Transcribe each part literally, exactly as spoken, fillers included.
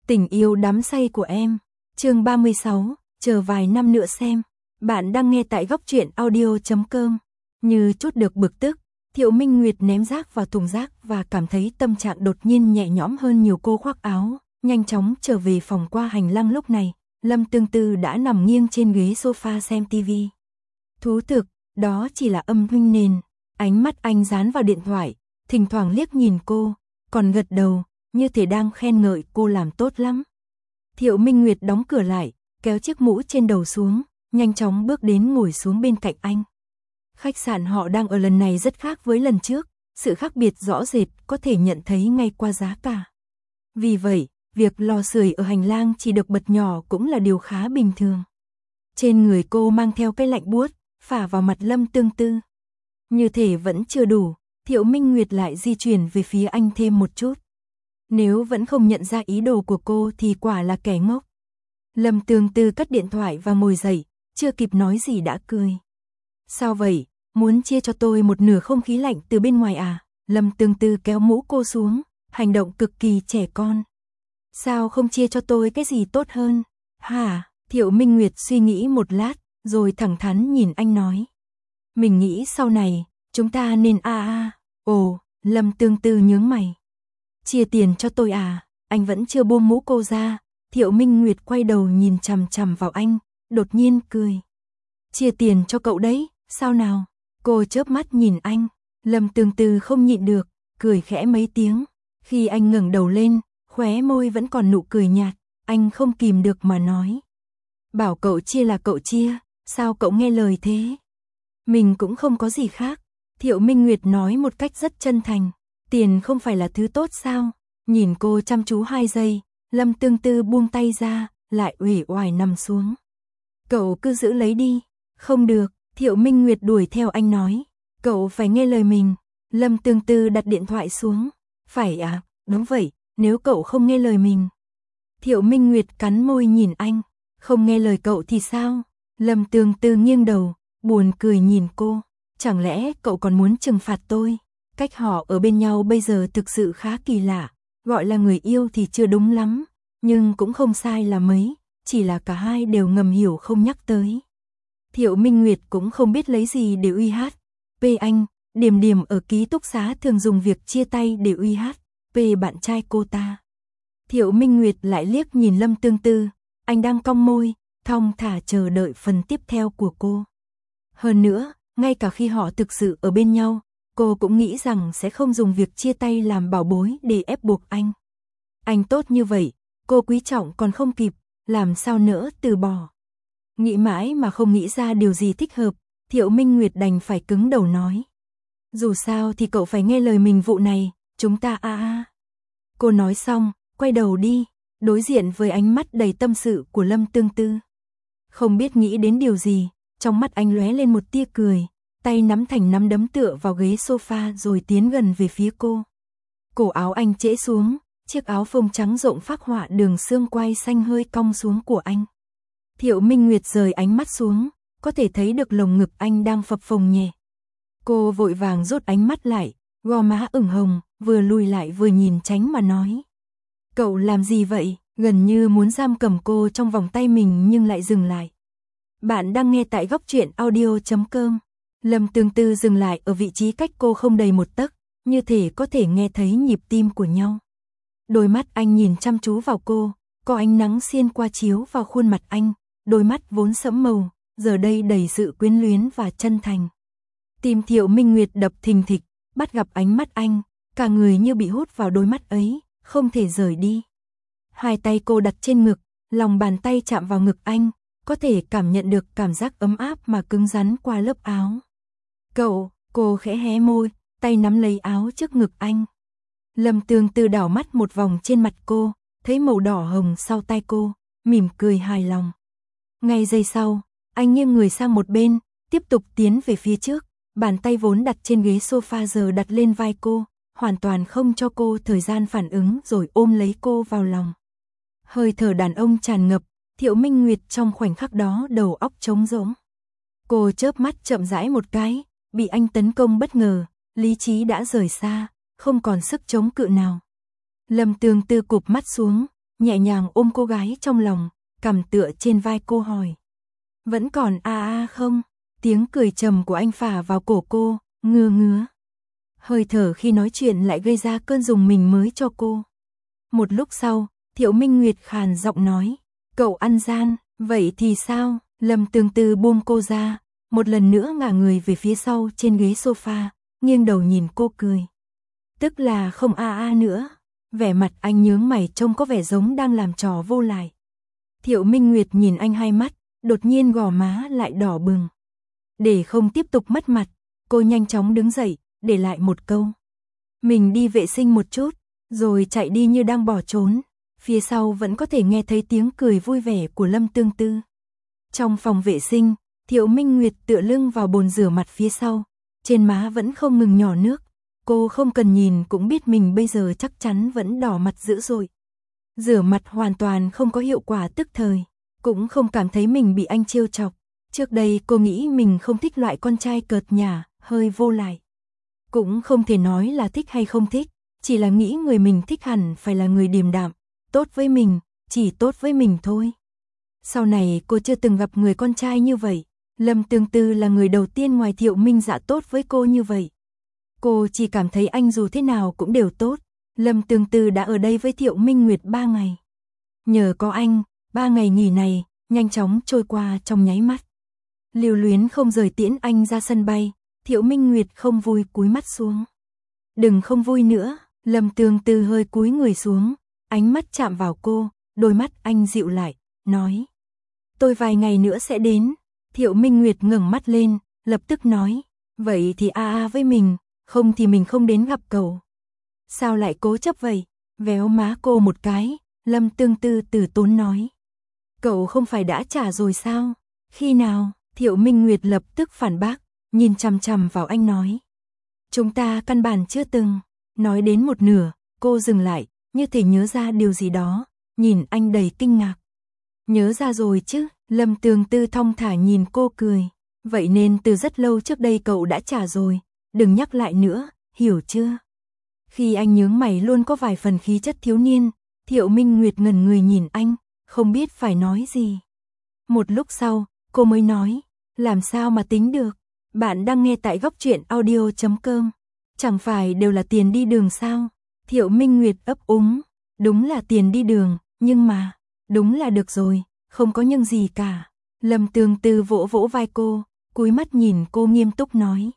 Tình yêu đắm say của em. Chương ba mươi sáu, chờ vài năm nữa xem. Bạn đang nghe tại góc truyện audio chấm com. Như chút được bực tức, Thiệu Minh Nguyệt ném rác vào thùng rác và cảm thấy tâm trạng đột nhiên nhẹ nhõm hơn nhiều. Cô khoác áo, nhanh chóng trở về phòng. Qua hành lang lúc này, Lâm Tương Tư đã nằm nghiêng trên ghế sofa xem tivi. Thú thực, đó chỉ là âm thanh nền. Ánh mắt anh dán vào điện thoại, thỉnh thoảng liếc nhìn cô, còn gật đầu, như thể đang khen ngợi cô làm tốt lắm. Thiệu Minh Nguyệt đóng cửa lại, kéo chiếc mũ trên đầu xuống, nhanh chóng bước đến ngồi xuống bên cạnh anh. Khách sạn họ đang ở lần này rất khác với lần trước, sự khác biệt rõ rệt có thể nhận thấy ngay qua giá cả. Vì vậy, việc lò sưởi ở hành lang chỉ được bật nhỏ cũng là điều khá bình thường. Trên người cô mang theo cái lạnh buốt, phả vào mặt Lâm Tương Tư. Như thể vẫn chưa đủ, Thiệu Minh Nguyệt lại di chuyển về phía anh thêm một chút. Nếu vẫn không nhận ra ý đồ của cô thì quả là kẻ ngốc. Lâm Tương Tư cất điện thoại và ngồi dậy, chưa kịp nói gì đã cười. Sao vậy, muốn chia cho tôi một nửa không khí lạnh từ bên ngoài à? Lâm Tương Tư kéo mũ cô xuống, hành động cực kỳ trẻ con. Sao không chia cho tôi cái gì tốt hơn? Hả? Thiệu Minh Nguyệt suy nghĩ một lát, rồi thẳng thắn nhìn anh nói. Mình nghĩ sau này, chúng ta nên a a. Ồ, Lâm Tương Tư nhướng mày. Chia tiền cho tôi à? Anh vẫn chưa buông mũ cô ra. Thiệu Minh Nguyệt quay đầu nhìn chằm chằm vào anh, đột nhiên cười. Chia tiền cho cậu đấy, sao nào? Cô chớp mắt nhìn anh. Lâm Tương Tư không nhịn được, cười khẽ mấy tiếng. Khi anh ngẩng đầu lên, khóe môi vẫn còn nụ cười nhạt, anh không kìm được mà nói. Bảo cậu chia là cậu chia, sao cậu nghe lời thế? Mình cũng không có gì khác. Thiệu Minh Nguyệt nói một cách rất chân thành. Tiền không phải là thứ tốt sao? Nhìn cô chăm chú hai giây, Lâm Tương Tư buông tay ra, lại uể oải nằm xuống. Cậu cứ giữ lấy đi. Không được, Thiệu Minh Nguyệt đuổi theo anh nói. Cậu phải nghe lời mình. Lâm Tương Tư đặt điện thoại xuống. Phải à, đúng vậy, nếu cậu không nghe lời mình. Thiệu Minh Nguyệt cắn môi nhìn anh. Không nghe lời cậu thì sao? Lâm Tương Tư nghiêng đầu, buồn cười nhìn cô. Chẳng lẽ cậu còn muốn trừng phạt tôi? Cách họ ở bên nhau bây giờ thực sự khá kỳ lạ. Gọi là người yêu thì chưa đúng lắm, nhưng cũng không sai là mấy, chỉ là cả hai đều ngầm hiểu không nhắc tới. Thiệu Minh Nguyệt cũng không biết lấy gì để uy hát. P anh, Điềm Điềm ở ký túc xá thường dùng việc chia tay để uy hát. P bạn trai cô ta. Thiệu Minh Nguyệt lại liếc nhìn Lâm Tương Tư, anh đang cong môi, thong thả chờ đợi phần tiếp theo của cô. Hơn nữa, ngay cả khi họ thực sự ở bên nhau, cô cũng nghĩ rằng sẽ không dùng việc chia tay làm bảo bối để ép buộc anh. Anh tốt như vậy, cô quý trọng còn không kịp, làm sao nỡ từ bỏ. Nghĩ mãi mà không nghĩ ra điều gì thích hợp, Thiệu Minh Nguyệt đành phải cứng đầu nói. Dù sao thì cậu phải nghe lời mình vụ này, chúng ta a a. Cô nói xong, quay đầu đi, đối diện với ánh mắt đầy tâm sự của Lâm Tương Tư. Không biết nghĩ đến điều gì, trong mắt anh lóe lên một tia cười. Tay nắm thành nắm đấm tựa vào ghế sofa rồi tiến gần về phía cô. Cổ áo anh trễ xuống, chiếc áo phông trắng rộng phác họa đường xương quai xanh hơi cong xuống của anh. Thiệu Minh Nguyệt rời ánh mắt xuống, có thể thấy được lồng ngực anh đang phập phồng nhẹ. Cô vội vàng rút ánh mắt lại, gò má ửng hồng, vừa lùi lại vừa nhìn tránh mà nói. Cậu làm gì vậy? Gần như muốn giam cầm cô trong vòng tay mình nhưng lại dừng lại. Bạn đang nghe tại góc truyện audio chấm com. Lâm Tương Tư dừng lại ở vị trí cách cô không đầy một tấc, như thể có thể nghe thấy nhịp tim của nhau. Đôi mắt anh nhìn chăm chú vào cô, có ánh nắng xiên qua chiếu vào khuôn mặt anh, đôi mắt vốn sẫm màu, giờ đây đầy sự quyến luyến và chân thành. Tim Thiệu Minh Nguyệt đập thình thịch, bắt gặp ánh mắt anh, cả người như bị hút vào đôi mắt ấy, không thể rời đi. Hai tay cô đặt trên ngực, lòng bàn tay chạm vào ngực anh, có thể cảm nhận được cảm giác ấm áp mà cứng rắn qua lớp áo. Cậu, cô khẽ hé môi, tay nắm lấy áo trước ngực anh. Lâm Tương Tư đảo mắt một vòng trên mặt cô, thấy màu đỏ hồng sau tai cô, mỉm cười hài lòng. Ngay giây sau, anh nghiêng người sang một bên, tiếp tục tiến về phía trước, bàn tay vốn đặt trên ghế sofa giờ đặt lên vai cô, hoàn toàn không cho cô thời gian phản ứng rồi ôm lấy cô vào lòng. Hơi thở đàn ông tràn ngập, Thiệu Minh Nguyệt trong khoảnh khắc đó đầu óc trống rỗng. Cô chớp mắt chậm rãi một cái, bị anh tấn công bất ngờ, lý trí đã rời xa, không còn sức chống cự nào. Lâm Tương Tư cụp mắt xuống, nhẹ nhàng ôm cô gái trong lòng, cằm tựa trên vai cô hỏi. Vẫn còn a a không? Tiếng cười trầm của anh phả vào cổ cô, ngứa ngứa. Hơi thở khi nói chuyện lại gây ra cơn rùng mình mới cho cô. Một lúc sau, Thiệu Minh Nguyệt khàn giọng nói, cậu ăn gian, vậy thì sao? Lâm Tương Tư buông cô ra, một lần nữa ngả người về phía sau trên ghế sofa, nghiêng đầu nhìn cô cười. Tức là không a a nữa. Vẻ mặt anh nhướng mày trông có vẻ giống đang làm trò vô lại. Thiệu Minh Nguyệt nhìn anh hai mắt, đột nhiên gò má lại đỏ bừng. Để không tiếp tục mất mặt, cô nhanh chóng đứng dậy, để lại một câu. Mình đi vệ sinh một chút, rồi chạy đi như đang bỏ trốn. Phía sau vẫn có thể nghe thấy tiếng cười vui vẻ của Lâm Tương Tư. Trong phòng vệ sinh, Thiệu Minh Nguyệt tựa lưng vào bồn rửa mặt phía sau, trên má vẫn không ngừng nhỏ nước. Cô không cần nhìn cũng biết mình bây giờ chắc chắn vẫn đỏ mặt dữ dội. Rửa mặt hoàn toàn không có hiệu quả tức thời, cũng không cảm thấy mình bị anh trêu chọc. Trước đây cô nghĩ mình không thích loại con trai cợt nhả, hơi vô lại. Cũng không thể nói là thích hay không thích, chỉ là nghĩ người mình thích hẳn phải là người điềm đạm, tốt với mình, chỉ tốt với mình thôi. Sau này cô chưa từng gặp người con trai như vậy, Lâm Tương Tư là người đầu tiên ngoài Thiệu Minh Dạ tốt với cô như vậy. Cô chỉ cảm thấy anh dù thế nào cũng đều tốt. Lâm Tương Tư đã ở đây với Thiệu Minh Nguyệt ba ngày. Nhờ có anh, ba ngày nghỉ này, nhanh chóng trôi qua trong nháy mắt. Lưu Luyến không rời tiễn anh ra sân bay, Thiệu Minh Nguyệt không vui cúi mắt xuống. Đừng không vui nữa, Lâm Tương Tư hơi cúi người xuống, ánh mắt chạm vào cô, đôi mắt anh dịu lại, nói. Tôi vài ngày nữa sẽ đến. Thiệu Minh Nguyệt ngẩng mắt lên, lập tức nói. Vậy thì a a với mình, không thì mình không đến gặp cậu. Sao lại cố chấp vậy? Véo má cô một cái, Lâm Tương Tư từ tốn nói. Cậu không phải đã trả rồi sao? Khi nào? Thiệu Minh Nguyệt lập tức phản bác, nhìn chằm chằm vào anh nói. Chúng ta căn bản chưa từng. Nói đến một nửa, cô dừng lại, như thể nhớ ra điều gì đó, nhìn anh đầy kinh ngạc. Nhớ ra rồi chứ? Lâm Tương Tư thong thả nhìn cô cười. Vậy nên từ rất lâu trước đây cậu đã trả rồi, đừng nhắc lại nữa, hiểu chưa? Khi anh nhướng mày luôn có vài phần khí chất thiếu niên, Thiệu Minh Nguyệt ngẩn người nhìn anh, không biết phải nói gì. Một lúc sau, cô mới nói, làm sao mà tính được? Bạn đang nghe tại góc truyện audio chấm com. Chẳng phải đều là tiền đi đường sao? Thiệu Minh Nguyệt ấp úng, đúng là tiền đi đường, nhưng mà, đúng là được rồi, không có nhưng gì cả. Lâm Tương Tư vỗ vỗ vai cô, cúi mắt nhìn cô nghiêm túc nói.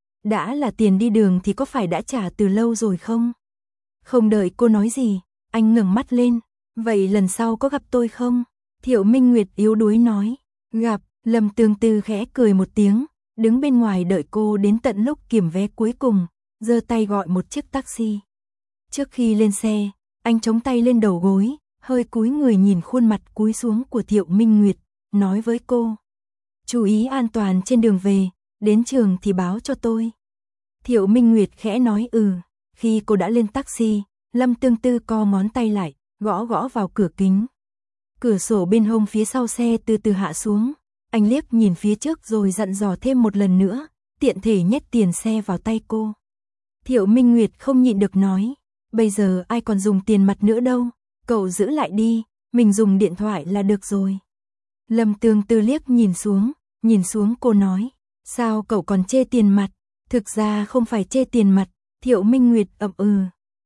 Đã là tiền đi đường thì có phải đã trả từ lâu rồi không? Không đợi cô nói gì, anh ngẩng mắt lên. Vậy lần sau có gặp tôi không? Thiệu Minh Nguyệt yếu đuối nói. Gặp. Lâm Tương Tư khẽ cười một tiếng, đứng bên ngoài đợi cô đến tận lúc kiểm vé cuối cùng, giơ tay gọi một chiếc taxi. Trước khi lên xe, anh chống tay lên đầu gối, hơi cúi người nhìn khuôn mặt cúi xuống của Thiệu Minh Nguyệt, nói với cô. Chú ý an toàn trên đường về, đến trường thì báo cho tôi. Thiệu Minh Nguyệt khẽ nói ừ. Khi cô đã lên taxi, Lâm Tương Tư co ngón tay lại, gõ gõ vào cửa kính. Cửa sổ bên hông phía sau xe từ từ hạ xuống. Anh liếc nhìn phía trước rồi dặn dò thêm một lần nữa, tiện thể nhét tiền xe vào tay cô. Thiệu Minh Nguyệt không nhịn được nói, bây giờ ai còn dùng tiền mặt nữa đâu, cậu giữ lại đi, mình dùng điện thoại là được rồi. Lâm Tương Tư liếc nhìn xuống, nhìn xuống cô nói, sao cậu còn chê tiền mặt? Thực ra không phải chê tiền mặt, Thiệu Minh Nguyệt ậm ừ.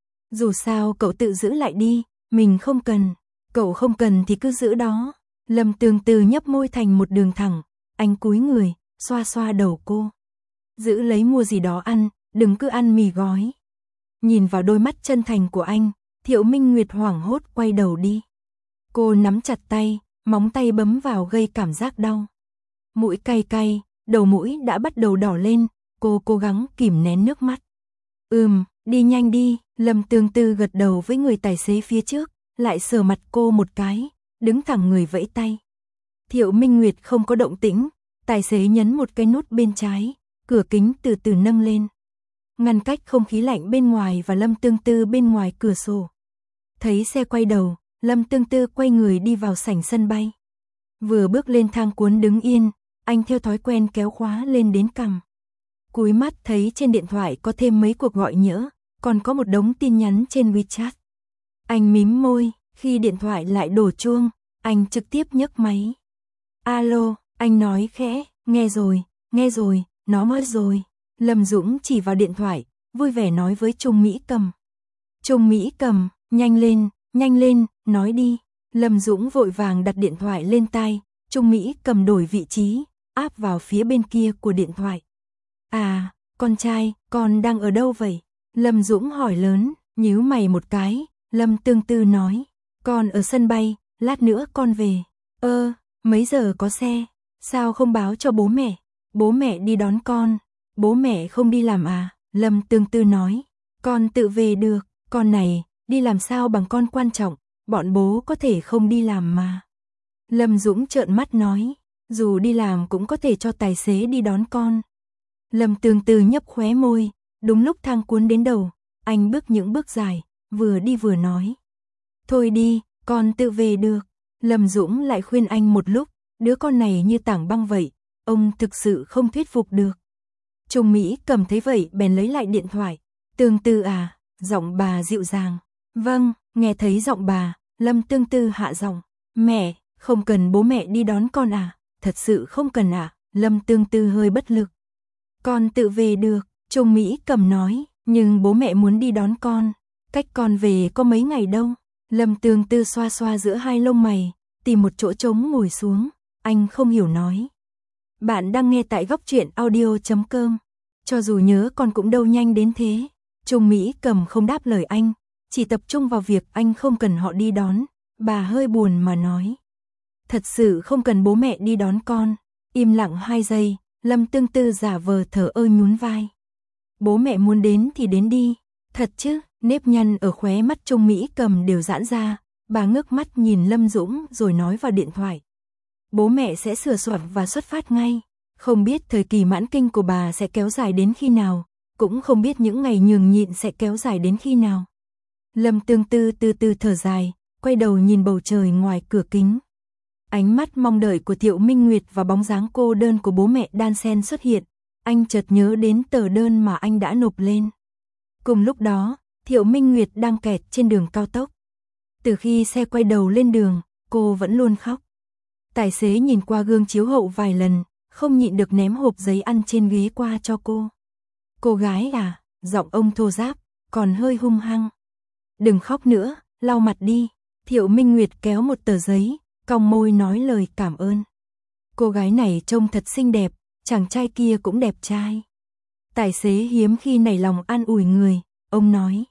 Dù sao cậu tự giữ lại đi, mình không cần, cậu không cần thì cứ giữ đó. Lâm Tương Tư nhấp môi thành một đường thẳng, anh cúi người, xoa xoa đầu cô. Giữ lấy mua gì đó ăn, đừng cứ ăn mì gói. Nhìn vào đôi mắt chân thành của anh, Thiệu Minh Nguyệt hoảng hốt quay đầu đi. Cô nắm chặt tay, móng tay bấm vào gây cảm giác đau. Mũi cay cay, đầu mũi đã bắt đầu đỏ lên, cô cố gắng kìm nén nước mắt. Ừm, đi nhanh đi, Lâm Tương Tư gật đầu với người tài xế phía trước, lại sờ mặt cô một cái, đứng thẳng người vẫy tay. Thiệu Minh Nguyệt không có động tĩnh, tài xế nhấn một cái nút bên trái, cửa kính từ từ nâng lên. Ngăn cách không khí lạnh bên ngoài và Lâm Tương Tư bên ngoài cửa sổ. Thấy xe quay đầu, Lâm Tương Tư quay người đi vào sảnh sân bay. Vừa bước lên thang cuốn đứng yên, anh theo thói quen kéo khóa lên đến cằm. Cúi mắt thấy trên điện thoại có thêm mấy cuộc gọi nhỡ, còn có một đống tin nhắn trên WeChat. Anh mím môi, Khi điện thoại lại đổ chuông, anh trực tiếp nhấc máy. Alo, anh nói khẽ, nghe rồi, nghe rồi, nó mất rồi. Lâm Dũng chỉ vào điện thoại, vui vẻ nói với Trung Mỹ Cầm. Trung Mỹ Cầm, nhanh lên, nhanh lên, nói đi. Lâm Dũng vội vàng đặt điện thoại lên tai, Trung Mỹ Cầm đổi vị trí, áp vào phía bên kia của điện thoại. À, con trai, con đang ở đâu vậy? Lâm Dũng hỏi lớn, nhíu mày một cái, Lâm Tương Tư nói, con ở sân bay, lát nữa con về. Ơ, mấy giờ có xe? Sao không báo cho bố mẹ? Bố mẹ đi đón con. Bố mẹ không đi làm à? Lâm Tương Tư nói, con tự về được, con này, đi làm sao bằng con quan trọng, bọn bố có thể không đi làm mà. Lâm Dũng trợn mắt nói, dù đi làm cũng có thể cho tài xế đi đón con. Lâm Tương Tư nhấp khóe môi, đúng lúc thang cuốn đến đầu, anh bước những bước dài, vừa đi vừa nói. Thôi đi, con tự về được. Lâm Dũng lại khuyên anh một lúc, đứa con này như tảng băng vậy, ông thực sự không thuyết phục được. Trung Mỹ Cầm thấy vậy bèn lấy lại điện thoại. Tương Tư à, giọng bà dịu dàng. Vâng, nghe thấy giọng bà, Lâm Tương Tư hạ giọng. Mẹ, không cần bố mẹ đi đón con à? Thật sự không cần à? Lâm Tương Tư hơi bất lực. Con tự về được, Trung Mỹ Cầm nói, nhưng bố mẹ muốn đi đón con. Cách con về có mấy ngày đâu. Lâm Tương Tư xoa xoa giữa hai lông mày, tìm một chỗ trống ngồi xuống, anh không hiểu nói. Bạn đang nghe tại góc truyện audio chấm com. Cho dù nhớ con cũng đâu nhanh đến thế. Trung Mỹ Cầm không đáp lời anh, chỉ tập trung vào việc anh không cần họ đi đón. Bà hơi buồn mà nói. Thật sự không cần bố mẹ đi đón con. Im lặng hai giây, Lâm Tương Tư giả vờ thở ơ nhún vai. Bố mẹ muốn đến thì đến đi. Thật chứ, nếp nhăn ở khóe mắt Trung Mỹ Cầm đều giãn ra. Bà ngước mắt nhìn Lâm Dũng rồi nói vào điện thoại. Bố mẹ sẽ sửa soạn và xuất phát ngay. Không biết thời kỳ mãn kinh của bà sẽ kéo dài đến khi nào, cũng không biết những ngày nhường nhịn sẽ kéo dài đến khi nào. Lâm Tương Tư từ từ thở dài, quay đầu nhìn bầu trời ngoài cửa kính. Ánh mắt mong đợi của Thiệu Minh Nguyệt và bóng dáng cô đơn của bố mẹ đan xen xuất hiện. Anh chợt nhớ đến tờ đơn mà anh đã nộp lên. Cùng lúc đó, Thiệu Minh Nguyệt đang kẹt trên đường cao tốc. Từ khi xe quay đầu lên đường, cô vẫn luôn khóc. Tài xế nhìn qua gương chiếu hậu vài lần, không nhịn được ném hộp giấy ăn trên ghế qua cho cô. Cô gái à, giọng ông thô ráp, còn hơi hung hăng. Đừng khóc nữa, lau mặt đi. Thiệu Minh Nguyệt kéo một tờ giấy, cong môi nói lời cảm ơn. Cô gái này trông thật xinh đẹp, chàng trai kia cũng đẹp trai. Tài xế hiếm khi nảy lòng an ủi người, ông nói.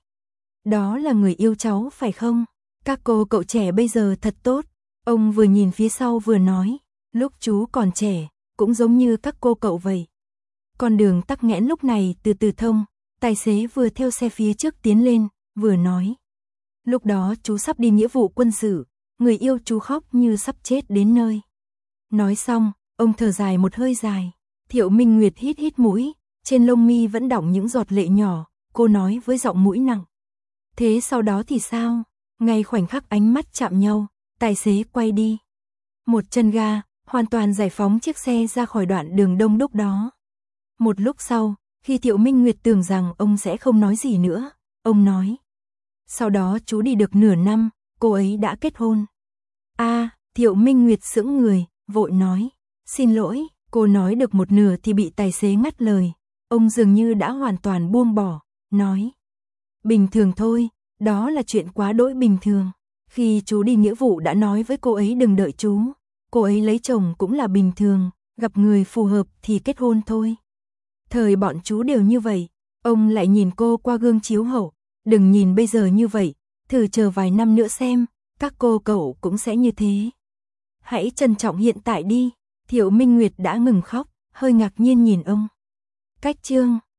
Đó là người yêu cháu phải không? Các cô cậu trẻ bây giờ thật tốt. Ông vừa nhìn phía sau vừa nói, lúc chú còn trẻ, cũng giống như các cô cậu vậy. Con đường tắc nghẽn lúc này từ từ thông, tài xế vừa theo xe phía trước tiến lên, vừa nói. Lúc đó chú sắp đi nghĩa vụ quân sự, người yêu chú khóc như sắp chết đến nơi. Nói xong, ông thở dài một hơi dài. Thiệu Minh Nguyệt hít hít mũi, trên lông mi vẫn đọng những giọt lệ nhỏ, cô nói với giọng mũi nặng. Thế sau đó thì sao? Ngay khoảnh khắc ánh mắt chạm nhau, tài xế quay đi. Một chân ga, hoàn toàn giải phóng chiếc xe ra khỏi đoạn đường đông đúc đó. Một lúc sau, khi Thiệu Minh Nguyệt tưởng rằng ông sẽ không nói gì nữa, ông nói. Sau đó chú đi được nửa năm, cô ấy đã kết hôn. A, à, Thiệu Minh Nguyệt sững người, vội nói. Xin lỗi, cô nói được một nửa thì bị tài xế ngắt lời. Ông dường như đã hoàn toàn buông bỏ, nói. Bình thường thôi, đó là chuyện quá đỗi bình thường. Khi chú đi nghĩa vụ đã nói với cô ấy đừng đợi chú. Cô ấy lấy chồng cũng là bình thường, gặp người phù hợp thì kết hôn thôi. Thời bọn chú đều như vậy. Ông lại nhìn cô qua gương chiếu hậu. Đừng nhìn bây giờ như vậy, thử chờ vài năm nữa xem, các cô cậu cũng sẽ như thế. Hãy trân trọng hiện tại đi. Thiệu Minh Nguyệt đã ngừng khóc, hơi ngạc nhiên nhìn ông. Cách chương